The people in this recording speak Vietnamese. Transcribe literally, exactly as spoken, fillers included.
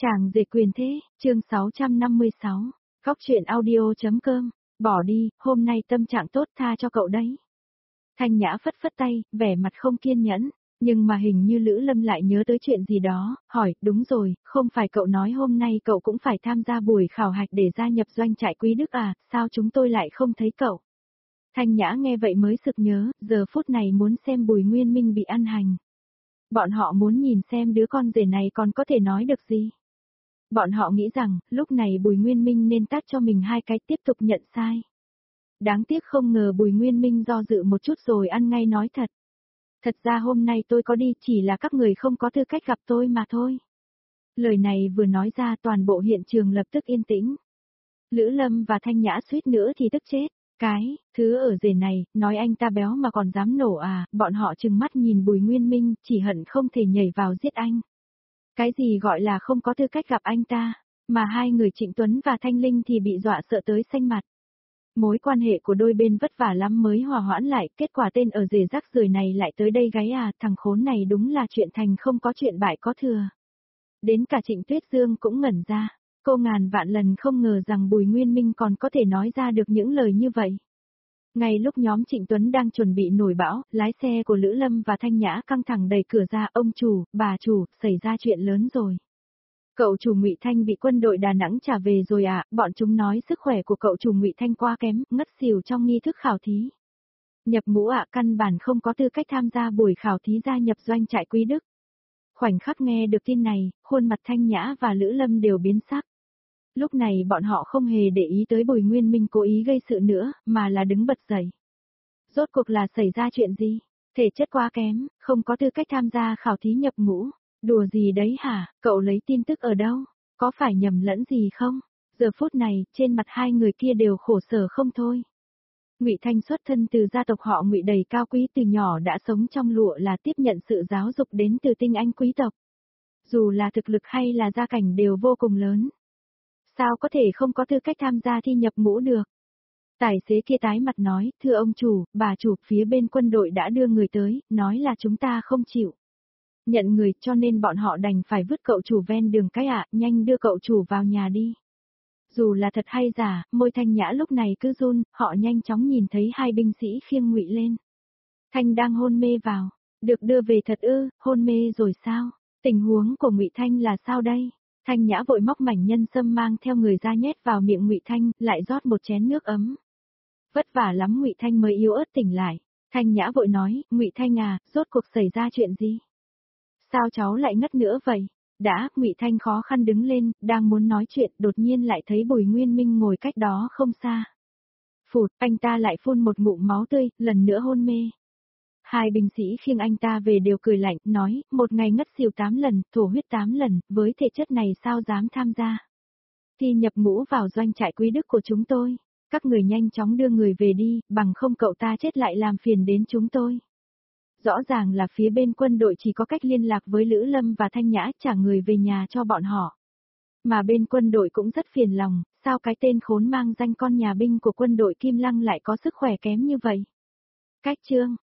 Chàng rể quyền thế, chương sáu trăm năm mươi sáu, Góc truyện audio.com, bỏ đi, hôm nay tâm trạng tốt tha cho cậu đấy. Thanh Nhã phất phất tay, vẻ mặt không kiên nhẫn, nhưng mà hình như Lữ Lâm lại nhớ tới chuyện gì đó, hỏi, đúng rồi, không phải cậu nói hôm nay cậu cũng phải tham gia buổi khảo hạch để gia nhập doanh trại Quý Đức à, sao chúng tôi lại không thấy cậu? Thanh Nhã nghe vậy mới sực nhớ, giờ phút này muốn xem Bùi Nguyên Minh bị ăn hành. Bọn họ muốn nhìn xem đứa con rể này còn có thể nói được gì. Bọn họ nghĩ rằng, lúc này Bùi Nguyên Minh nên tát cho mình hai cái tiếp tục nhận sai. Đáng tiếc không ngờ Bùi Nguyên Minh do dự một chút rồi ăn ngay nói thật. Thật ra hôm nay tôi có đi chỉ là các người không có tư cách gặp tôi mà thôi. Lời này vừa nói ra toàn bộ hiện trường lập tức yên tĩnh. Lữ Lâm và Thanh Nhã suýt nữa thì tức chết. Cái, thứ ở rể này, nói anh ta béo mà còn dám nổ à, bọn họ trừng mắt nhìn Bùi Nguyên Minh, chỉ hận không thể nhảy vào giết anh. Cái gì gọi là không có tư cách gặp anh ta, mà hai người Trịnh Tuấn và Thanh Linh thì bị dọa sợ tới xanh mặt. Mối quan hệ của đôi bên vất vả lắm mới hòa hoãn lại, kết quả tên ở rể rắc rưởi này lại tới đây gáy à, thằng khốn này đúng là chuyện thành không có chuyện bại có thừa. Đến cả Trịnh Tuyết Dương cũng ngẩn ra, cô ngàn vạn lần không ngờ rằng Bùi Nguyên Minh còn có thể nói ra được những lời như vậy. Ngay lúc nhóm Trịnh Tuấn đang chuẩn bị nổi bão, lái xe của Lữ Lâm và Thanh Nhã căng thẳng đẩy cửa ra, ông chủ, bà chủ, xảy ra chuyện lớn rồi. Cậu chủ Ngụy Thanh bị quân đội Đà Nẵng trả về rồi à, bọn chúng nói sức khỏe của cậu chủ Ngụy Thanh quá kém, ngất xỉu trong nghi thức khảo thí. Nhập ngũ ạ, căn bản không có tư cách tham gia buổi khảo thí gia nhập doanh trại Quý Đức. Khoảnh khắc nghe được tin này, khuôn mặt Thanh Nhã và Lữ Lâm đều biến sắc. Lúc này bọn họ không hề để ý tới Bùi Nguyên Minh cố ý gây sự nữa, mà là đứng bật dậy. Rốt cuộc là xảy ra chuyện gì? Thể chất quá kém, không có tư cách tham gia khảo thí nhập ngũ. Đùa gì đấy hả, cậu lấy tin tức ở đâu? Có phải nhầm lẫn gì không? Giờ phút này, trên mặt hai người kia đều khổ sở không thôi. Ngụy Thanh xuất thân từ gia tộc họ Ngụy đầy cao quý, từ nhỏ đã sống trong lụa là tiếp nhận sự giáo dục đến từ tinh anh quý tộc. Dù là thực lực hay là gia cảnh đều vô cùng lớn. Sao có thể không có tư cách tham gia thi nhập ngũ được? Tài xế kia tái mặt nói, thưa ông chủ, bà chủ, phía bên quân đội đã đưa người tới, nói là chúng ta không chịu nhận người, cho nên bọn họ đành phải vứt cậu chủ ven đường cái ạ, nhanh đưa cậu chủ vào nhà đi. Dù là thật hay giả, môi Thanh Nhã lúc này cứ run, họ nhanh chóng nhìn thấy hai binh sĩ khiêng Ngụy lên. Thanh đang hôn mê vào, được đưa về thật ư, hôn mê rồi sao? Tình huống của Ngụy Thanh là sao đây? Thanh Nhã vội móc mảnh nhân sâm mang theo người ra nhét vào miệng Ngụy Thanh, lại rót một chén nước ấm. Vất vả lắm Ngụy Thanh mới yếu ớt tỉnh lại. Thanh Nhã vội nói, Ngụy Thanh à, rốt cuộc xảy ra chuyện gì? Sao cháu lại ngất nữa vậy? Đã, Ngụy Thanh khó khăn đứng lên, đang muốn nói chuyện, đột nhiên lại thấy Bùi Nguyên Minh ngồi cách đó không xa. Phụt, anh ta lại phun một ngụm máu tươi, lần nữa hôn mê. Hai binh sĩ khiêng anh ta về đều cười lạnh, nói, một ngày ngất xỉu tám lần, thổ huyết tám lần, với thể chất này sao dám tham gia. Thi nhập ngũ vào doanh trại Quý Đức của chúng tôi, các người nhanh chóng đưa người về đi, bằng không cậu ta chết lại làm phiền đến chúng tôi. Rõ ràng là phía bên quân đội chỉ có cách liên lạc với Lữ Lâm và Thanh Nhã trả người về nhà cho bọn họ. Mà bên quân đội cũng rất phiền lòng, sao cái tên khốn mang danh con nhà binh của quân đội Kim Lăng lại có sức khỏe kém như vậy? Cách chương,